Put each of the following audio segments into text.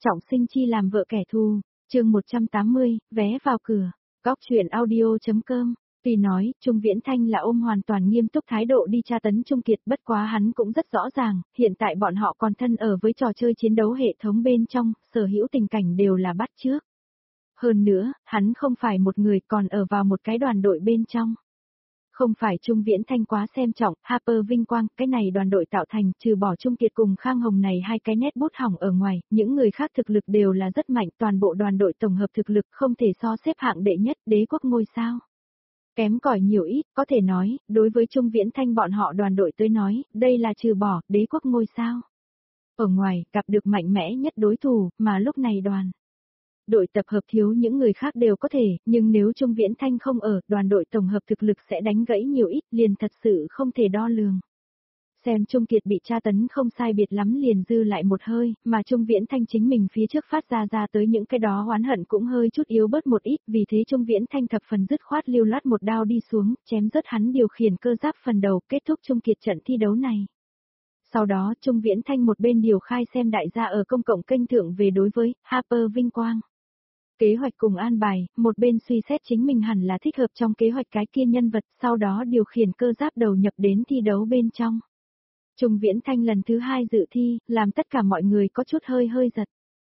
Trọng sinh chi làm vợ kẻ thù, chương 180, vé vào cửa, góc chuyện audio.com. Tuy nói, Trung Viễn Thanh là ôm hoàn toàn nghiêm túc thái độ đi tra tấn Trung Kiệt, bất quá hắn cũng rất rõ ràng, hiện tại bọn họ còn thân ở với trò chơi chiến đấu hệ thống bên trong, sở hữu tình cảnh đều là bắt chước. Hơn nữa, hắn không phải một người còn ở vào một cái đoàn đội bên trong. Không phải Trung Viễn Thanh quá xem trọng, Harper vinh quang, cái này đoàn đội tạo thành, trừ bỏ Trung Kiệt cùng Khang Hồng này hai cái nét bút hỏng ở ngoài, những người khác thực lực đều là rất mạnh, toàn bộ đoàn đội tổng hợp thực lực không thể so xếp hạng đệ nhất, đế quốc ngôi sao. Kém cỏi nhiều ít, có thể nói, đối với Trung Viễn Thanh bọn họ đoàn đội tới nói, đây là trừ bỏ, đế quốc ngôi sao. Ở ngoài, gặp được mạnh mẽ nhất đối thủ, mà lúc này đội tập hợp thiếu những người khác đều có thể, nhưng nếu Trung Viễn Thanh không ở, đoàn đội tổng hợp thực lực sẽ đánh gãy nhiều ít, liền thật sự không thể đo lường. Xem Trung Kiệt bị tra tấn không sai biệt lắm liền dư lại một hơi, mà Trung Viễn Thanh chính mình phía trước phát ra tới những cái đó oán hận cũng hơi chút yếu bớt một ít, vì thế Trung Viễn Thanh thập phần dứt khoát lưu loát một đao đi xuống, chém rớt hắn điều khiển cơ giáp phần đầu, kết thúc Trung Kiệt trận thi đấu này. Sau đó Trung Viễn Thanh một bên điều khai xem đại gia ở công cộng kênh thượng về đối với Harper vinh quang. Kế hoạch cùng an bài, một bên suy xét chính mình hẳn là thích hợp trong kế hoạch cái kia nhân vật, sau đó điều khiển cơ giáp đầu nhập đến thi đấu bên trong. Trung Viễn Thanh lần thứ 2 dự thi, làm tất cả mọi người có chút hơi giật.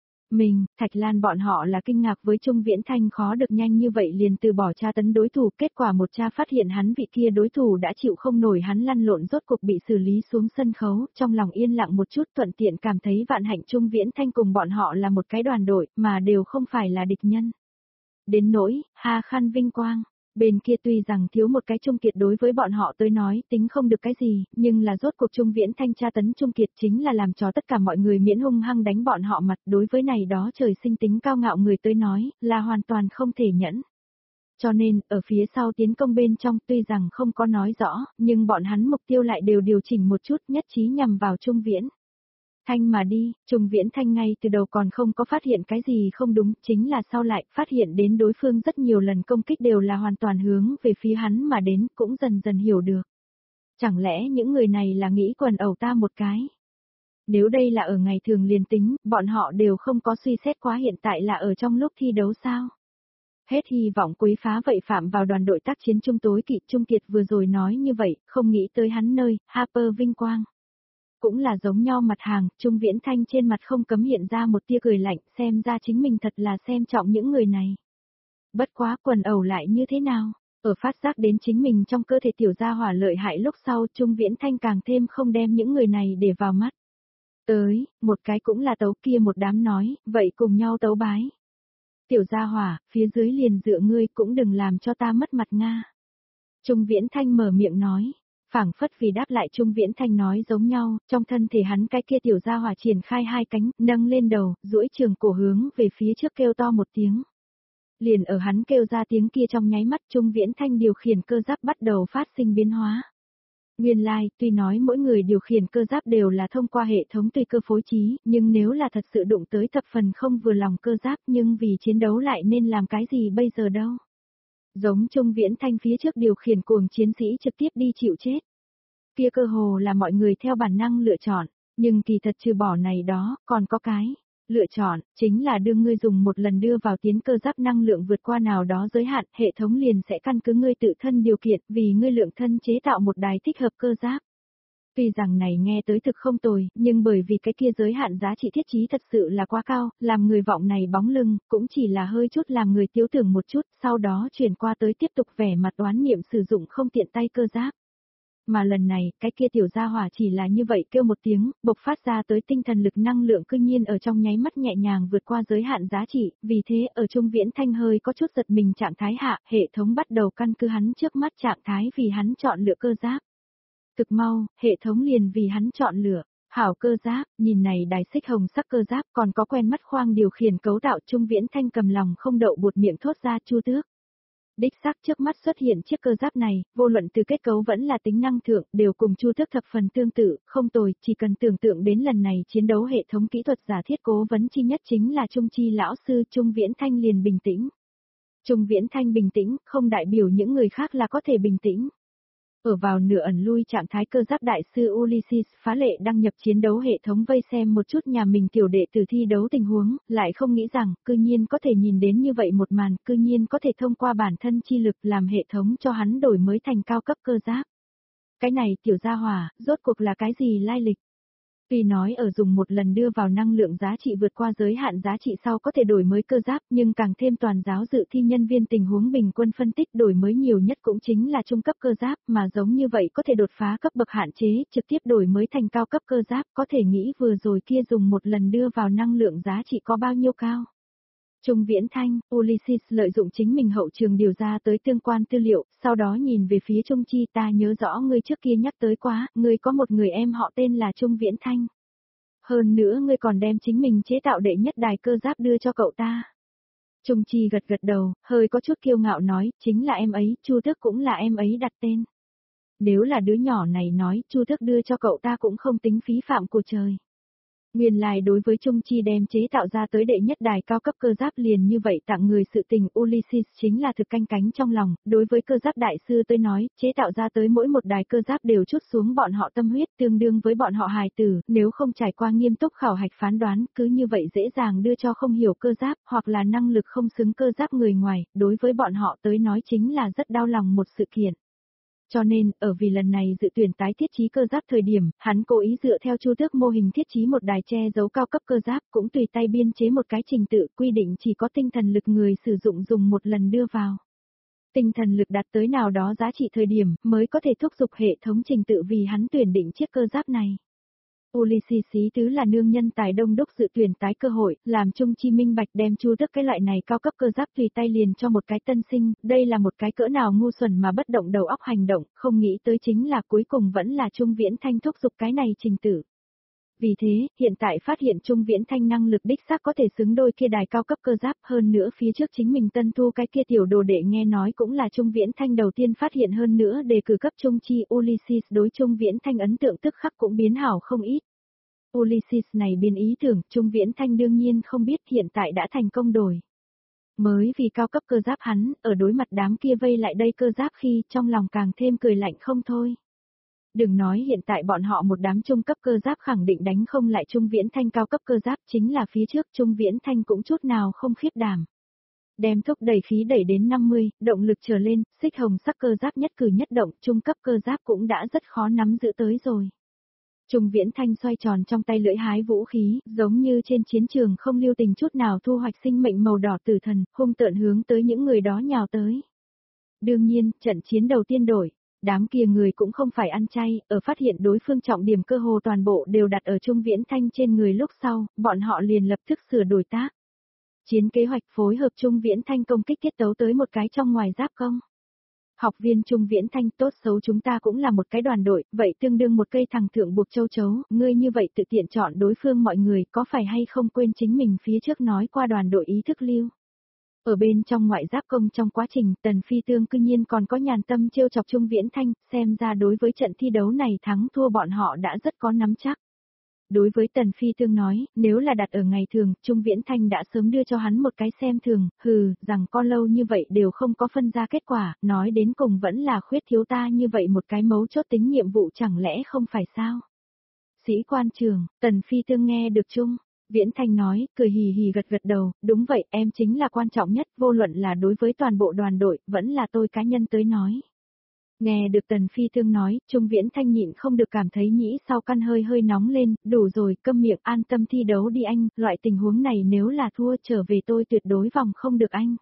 Thạch Lan bọn họ là kinh ngạc với Trung Viễn Thanh khó được nhanh như vậy liền từ bỏ tra tấn đối thủ, kết quả một tra phát hiện hắn vị kia đối thủ đã chịu không nổi hắn lăn lộn rốt cuộc bị xử lý xuống sân khấu, trong lòng yên lặng một chút thuận tiện cảm thấy vạn hạnh Trung Viễn Thanh cùng bọn họ là một cái đoàn đội, mà đều không phải là địch nhân. Đến nỗi, Ha Khan vinh quang. Bên kia tuy rằng thiếu một cái Trung Kiệt đối với bọn họ tới nói tính không được cái gì, nhưng là rốt cuộc Trung Viễn Thanh tra tấn Trung Kiệt chính là làm cho tất cả mọi người miễn hung hăng đánh bọn họ mặt, đối với này đó trời sinh tính cao ngạo người tới nói, là hoàn toàn không thể nhẫn. Cho nên, ở phía sau tiến công bên trong tuy rằng không có nói rõ, nhưng bọn hắn mục tiêu lại đều điều chỉnh một chút nhất trí nhằm vào Trung Viễn Thanh mà đi, Trung Viễn Thanh ngay từ đầu còn không có phát hiện cái gì không đúng, chính là sau lại phát hiện đến đối phương rất nhiều lần công kích đều là hoàn toàn hướng về phía hắn mà đến, cũng dần dần hiểu được. Chẳng lẽ những người này là nghĩ quần ẩu ta một cái? Nếu đây là ở ngày thường liền tính, bọn họ đều không có suy xét quá hiện tại là ở trong lúc thi đấu sao? Hết hy vọng quấy phá vậy phạm vào đoàn đội tác chiến Trung tối kỵ Trung Kiệt vừa rồi nói như vậy, không nghĩ tới hắn nơi, Harper vinh quang. Cũng là giống nhau mặt hàng, Trung Viễn Thanh trên mặt không cấm hiện ra một tia cười lạnh, xem ra chính mình thật là xem trọng những người này. Bất quá quần ẩu lại như thế nào, ở phát giác đến chính mình trong cơ thể tiểu gia hỏa lợi hại lúc sau Trung Viễn Thanh càng thêm không đem những người này để vào mắt. Tới, một cái cũng là tấu kia một đám nói, vậy cùng nhau tấu bái. Tiểu gia hỏa, phía dưới liền dựa ngươi cũng đừng làm cho ta mất mặt Nga. Trung Viễn Thanh mở miệng nói. Phảng phất vì đáp lại Trung Viễn Thanh nói giống nhau, trong thân thể hắn cái kia tiểu gia hỏa triển khai hai cánh, nâng lên đầu, duỗi trường cổ hướng về phía trước kêu to một tiếng. Liền ở hắn kêu ra tiếng kia trong nháy mắt Trung Viễn Thanh điều khiển cơ giáp bắt đầu phát sinh biến hóa. Nguyên lai, tuy nói mỗi người điều khiển cơ giáp đều là thông qua hệ thống tùy cơ phối trí, nhưng nếu là thật sự đụng tới thập phần không vừa lòng cơ giáp nhưng vì chiến đấu lại nên làm cái gì bây giờ đâu. Giống Trung Viễn Thanh phía trước điều khiển cuồng chiến sĩ trực tiếp đi chịu chết. Kia cơ hồ là mọi người theo bản năng lựa chọn, nhưng kỳ thật trừ bỏ này đó, còn có cái lựa chọn, chính là đưa ngươi dùng một lần đưa vào tiến cơ giáp năng lượng vượt qua nào đó giới hạn, hệ thống liền sẽ căn cứ ngươi tự thân điều kiện vì ngươi lượng thân chế tạo một đài thích hợp cơ giáp. Tuy rằng này nghe tới thực không tồi, nhưng bởi vì cái kia giới hạn giá trị thiết trí thật sự là quá cao, làm người vọng này bóng lưng, cũng chỉ là hơi chút làm người tiêu tưởng một chút, sau đó chuyển qua tới tiếp tục vẻ mặt đoán niệm sử dụng không tiện tay cơ giáp. Mà lần này, cái kia tiểu gia hỏa chỉ là như vậy kêu một tiếng, bộc phát ra tới tinh thần lực năng lượng cư nhiên ở trong nháy mắt nhẹ nhàng vượt qua giới hạn giá trị, vì thế ở Trung Viễn Thanh hơi có chút giật mình trạng thái hạ, hệ thống bắt đầu căn cứ hắn trước mắt trạng thái vì hắn chọn lựa cơ giáp. Thực mau, hệ thống liền vì hắn chọn lựa, hảo cơ giáp, nhìn này đài xích hồng sắc cơ giáp còn có quen mắt khoang điều khiển cấu tạo Trung Viễn Thanh cầm lòng không đậu buột miệng thốt ra Chu Tước. Đích xác trước mắt xuất hiện chiếc cơ giáp này, vô luận từ kết cấu vẫn là tính năng thượng, đều cùng Chu Tước thập phần tương tự, không tồi, chỉ cần tưởng tượng đến lần này chiến đấu hệ thống kỹ thuật giả thiết cố vấn chi nhất chính là Trung Chi lão sư Trung Viễn Thanh liền bình tĩnh. Trung Viễn Thanh bình tĩnh, không đại biểu những người khác là có thể bình tĩnh. Ở vào nửa ẩn lui trạng thái, cơ giáp đại sư Ulysses phá lệ đăng nhập chiến đấu hệ thống vây xem một chút nhà mình tiểu đệ tử thi đấu tình huống, lại không nghĩ rằng, cư nhiên có thể nhìn đến như vậy một màn, cư nhiên có thể thông qua bản thân chi lực làm hệ thống cho hắn đổi mới thành cao cấp cơ giáp. Cái này tiểu gia hỏa, rốt cuộc là cái gì lai lịch? Tuy nói ở dùng một lần đưa vào năng lượng giá trị vượt qua giới hạn giá trị sau có thể đổi mới cơ giáp, nhưng càng thêm toàn giáo dự thi nhân viên tình huống bình quân phân tích đổi mới nhiều nhất cũng chính là trung cấp cơ giáp, mà giống như vậy có thể đột phá cấp bậc hạn chế, trực tiếp đổi mới thành cao cấp cơ giáp, có thể nghĩ vừa rồi kia dùng một lần đưa vào năng lượng giá trị có bao nhiêu cao. Trung Viễn Thanh, Ulysses lợi dụng chính mình hậu trường điều ra tới tương quan tư liệu, sau đó nhìn về phía Trung Chi, ta nhớ rõ ngươi trước kia nhắc tới quá, ngươi có một người em họ tên là Trung Viễn Thanh. Hơn nữa ngươi còn đem chính mình chế tạo đệ nhất đài cơ giáp đưa cho cậu ta. Trung Chi gật gật đầu, hơi có chút kiêu ngạo nói, chính là em ấy, Chu Tước cũng là em ấy đặt tên. Nếu là đứa nhỏ này nói, Chu Tước đưa cho cậu ta cũng không tính phí phạm của trời. Nguyên lai đối với Trung Chi đem chế tạo ra tới đệ nhất đài cao cấp cơ giáp liền như vậy tặng người sự tình, Ulysses chính là thực canh cánh trong lòng, đối với cơ giáp đại sư tới nói, chế tạo ra tới mỗi một đài cơ giáp đều chút xuống bọn họ tâm huyết tương đương với bọn họ hài tử, nếu không trải qua nghiêm túc khảo hạch phán đoán, cứ như vậy dễ dàng đưa cho không hiểu cơ giáp, hoặc là năng lực không xứng cơ giáp người ngoài, đối với bọn họ tới nói chính là rất đau lòng một sự kiện. Cho nên, ở vì lần này dự tuyển tái thiết trí cơ giáp thời điểm, hắn cố ý dựa theo Chu Tước mô hình thiết trí một đài che giấu cao cấp cơ giáp, cũng tùy tay biên chế một cái trình tự quy định chỉ có tinh thần lực người sử dụng dùng một lần đưa vào. Tinh thần lực đạt tới nào đó giá trị thời điểm mới có thể thúc giục hệ thống trình tự vì hắn tuyển định chiếc cơ giáp này. Ulysses ý tứ là nương nhân tài đông đúc dự tuyển tái cơ hội, làm Trung Chi minh bạch đem Chu Tước cái loại này cao cấp cơ giáp tùy tay liền cho một cái tân sinh, đây là một cái cỡ nào ngu xuẩn mà bất động đầu óc hành động, không nghĩ tới chính là cuối cùng vẫn là Trung Viễn Thanh thúc giục cái này trình tự. Vì thế, hiện tại phát hiện Trung Viễn Thanh năng lực đích xác có thể xứng đôi kia đài cao cấp cơ giáp, hơn nữa phía trước chính mình tân thu cái kia tiểu đồ đệ nghe nói cũng là Trung Viễn Thanh đầu tiên phát hiện, hơn nữa đề cử cấp Trung Chi, Ulysses đối Trung Viễn Thanh ấn tượng tức khắc cũng biến hảo không ít. Ulysses này biến ý tưởng, Trung Viễn Thanh đương nhiên không biết hiện tại đã thành công đổi. Mới vì cao cấp cơ giáp hắn, ở đối mặt đám kia vây lại đây cơ giáp khi trong lòng càng thêm cười lạnh không thôi. Đừng nói hiện tại bọn họ một đám trung cấp cơ giáp khẳng định đánh không lại Trung Viễn Thanh cao cấp cơ giáp, chính là phía trước Trung Viễn Thanh cũng chút nào không khiếp đảm. Đem thúc đẩy khí đẩy đến 50, động lực trở lên, xích hồng sắc cơ giáp nhất cử nhất động, trung cấp cơ giáp cũng đã rất khó nắm giữ tới rồi. Trung Viễn Thanh xoay tròn trong tay lưỡi hái vũ khí, giống như trên chiến trường không lưu tình chút nào thu hoạch sinh mệnh màu đỏ tử thần, hung tợn hướng tới những người đó nhào tới. Đương nhiên, trận chiến đầu tiên đổi, đám kia người cũng không phải ăn chay, ở phát hiện đối phương trọng điểm cơ hồ toàn bộ đều đặt ở Trung Viễn Thanh trên người lúc sau, bọn họ liền lập tức sửa đổi tác. Chiến kế hoạch phối hợp Trung Viễn Thanh công kích kết tấu tới một cái trong ngoài giáp công. Học viên Trung Viễn Thanh, tốt xấu chúng ta cũng là một cái đoàn đội, vậy tương đương một cây thằng thượng buộc châu chấu, ngươi như vậy tự tiện chọn đối phương mọi người có phải hay không quên chính mình phía trước nói qua đoàn đội ý thức lưu. Ở bên trong ngoại giáp công trong quá trình, Tần Phi Tương cư nhiên còn có nhàn tâm trêu chọc Trung Viễn Thanh, xem ra đối với trận thi đấu này thắng thua bọn họ đã rất có nắm chắc. Đối với Tần Phi Tương nói, nếu là đặt ở ngày thường, Trung Viễn Thanh đã sớm đưa cho hắn một cái xem thường, rằng con lâu như vậy đều không có phân ra kết quả, nói đến cùng vẫn là khuyết thiếu ta như vậy một cái mấu chốt tính nhiệm vụ chẳng lẽ không phải sao? Sĩ quan trường, Tần Phi Tương nghe được Trung Viễn Thanh nói, cười hì hì gật gật đầu, đúng vậy, em chính là quan trọng nhất, vô luận là đối với toàn bộ đoàn đội, vẫn là tôi cá nhân tới nói. Nghe được Tần Phi Tương nói, Trung Viễn Thanh nhịn không được cảm thấy nhĩ sau căn hơi hơi nóng lên, đủ rồi, câm miệng, an tâm thi đấu đi anh, loại tình huống này nếu là thua trở về tôi tuyệt đối vòng không được anh.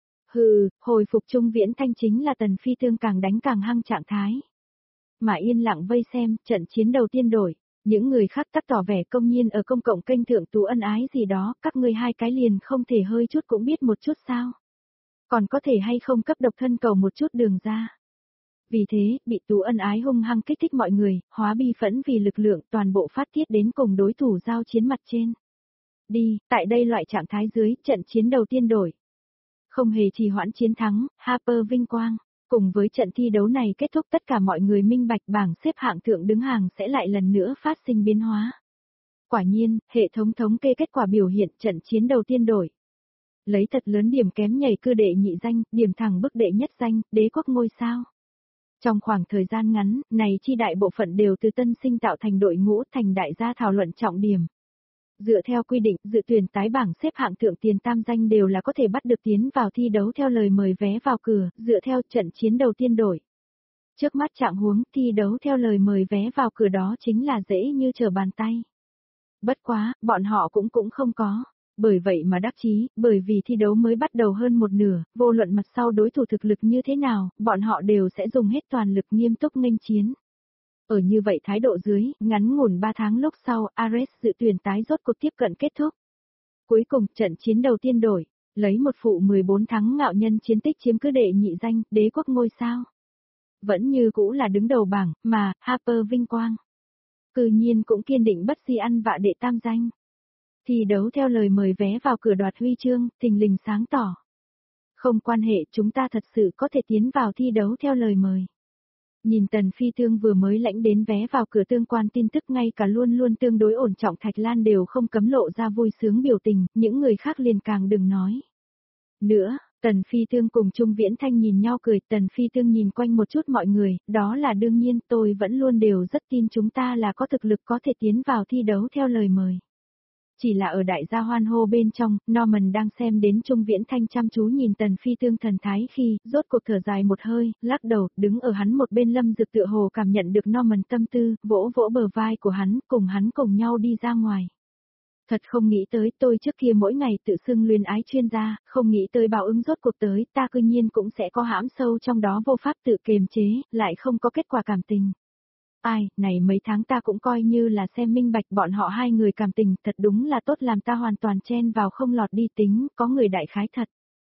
Hồi phục Trung Viễn Thanh chính là Tần Phi Tương càng đánh càng hăng trạng thái. Mà yên lặng vây xem, trận chiến đầu tiên đổi, những người khác tắc tỏ vẻ công nhiên ở công cộng kênh thượng tú ân ái gì đó, các ngươi hai cái liền không thể hơi chút cũng biết một chút sao. Còn có thể hay không cấp độc thân cầu một chút đường ra. Vì thế, bị tú ân ái hung hăng kích thích mọi người, hóa bi phẫn vì lực lượng toàn bộ phát tiết đến cùng đối thủ giao chiến mặt trên. Đi, tại đây loại trạng thái dưới, trận chiến đầu tiên đổi. Không hề trì hoãn chiến thắng, Harper vinh quang. Cùng với trận thi đấu này kết thúc, tất cả mọi người minh bạch bảng xếp hạng thượng đứng hàng sẽ lại lần nữa phát sinh biến hóa. Quả nhiên, hệ thống thống kê kết quả biểu hiện trận chiến đầu tiên đổi. Lấy thật lớn điểm kém nhảy cư đệ nhị danh, điểm thẳng bức đệ nhất danh, đế quốc ngôi sao. Trong khoảng thời gian ngắn, này chi đại bộ phận đều từ tân sinh tạo thành đội ngũ thành đại gia thảo luận trọng điểm. Dựa theo quy định, dự tuyển tái bảng xếp hạng thượng tiền tam danh đều là có thể bắt được tiến vào thi đấu theo lời mời vé vào cửa, dựa theo trận chiến đầu tiên đổi. Trước mắt trạng huống thi đấu theo lời mời vé vào cửa đó chính là dễ như trở bàn tay. Bất quá, bọn họ cũng không có. Bởi vậy mà đắc chí, bởi vì thi đấu mới bắt đầu hơn một nửa, vô luận mặt sau đối thủ thực lực như thế nào, bọn họ đều sẽ dùng hết toàn lực nghiêm túc nghênh chiến. Ở như vậy thái độ dưới, ngắn ngủn 3 tháng lúc sau, Ares dự tuyển tái rốt cuộc tiếp cận kết thúc. Cuối cùng, trận chiến đầu tiên đổi, lấy một phụ 14 thắng ngạo nhân chiến tích chiếm cứ đệ nhị danh, đế quốc ngôi sao. Vẫn như cũ là đứng đầu bảng, mà, Harper vinh quang. Cư nhiên cũng kiên định bất di ăn vạ đệ tam danh. Thi đấu theo lời mời vé vào cửa đoạt huy chương, thình lình sáng tỏ. Không quan hệ, chúng ta thật sự có thể tiến vào thi đấu theo lời mời. Nhìn Tần Phi Thương vừa mới lãnh đến vé vào cửa tương quan tin tức, ngay cả luôn luôn tương đối ổn trọng Thạch Lan đều không cấm lộ ra vui sướng biểu tình, những người khác liền càng đừng nói. Nữa, Tần Phi Thương cùng Trung Viễn Thanh nhìn nhau cười, Tần Phi Thương nhìn quanh một chút mọi người, đó là đương nhiên, tôi vẫn luôn đều rất tin chúng ta là có thực lực có thể tiến vào thi đấu theo lời mời. Chỉ là ở đại gia hoan hô bên trong, Norman đang xem đến Trung Viễn Thanh chăm chú nhìn Tần Phi Tương thần thái khi, rốt cuộc thở dài một hơi, lắc đầu, đứng ở hắn một bên Lâm Dực tựa hồ cảm nhận được Norman tâm tư, vỗ vỗ bờ vai của hắn cùng nhau đi ra ngoài. Thật không nghĩ tới, tôi trước kia mỗi ngày tự xưng luyến ái chuyên gia, không nghĩ tới báo ứng rốt cuộc tới, ta cư nhiên cũng sẽ có hãm sâu trong đó vô pháp tự kiềm chế, lại không có kết quả cảm tình. Ai, này mấy tháng ta cũng coi như là xem minh bạch bọn họ hai người cảm tình, thật đúng là tốt làm ta hoàn toàn chen vào không lọt đi tính, có người đại khái thật.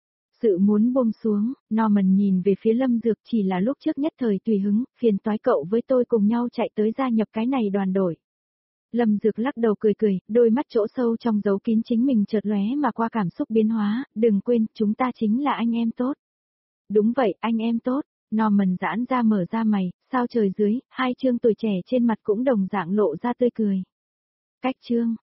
Sự muốn buông xuống, Norman nhìn về phía Lâm Dược chỉ là lúc trước nhất thời tùy hứng, phiền toái cậu với tôi cùng nhau chạy tới gia nhập cái này đoàn đội. Lâm Dược lắc đầu cười cười, đôi mắt chỗ sâu trong giấu kín chính mình chợt lóe mà qua cảm xúc biến hóa, đừng quên, chúng ta chính là anh em tốt. Đúng vậy, anh em tốt. Norman giãn ra mở ra mày, sao trời dưới, hai chương tuổi trẻ trên mặt cũng đồng dạng lộ ra tươi cười. Cách chương,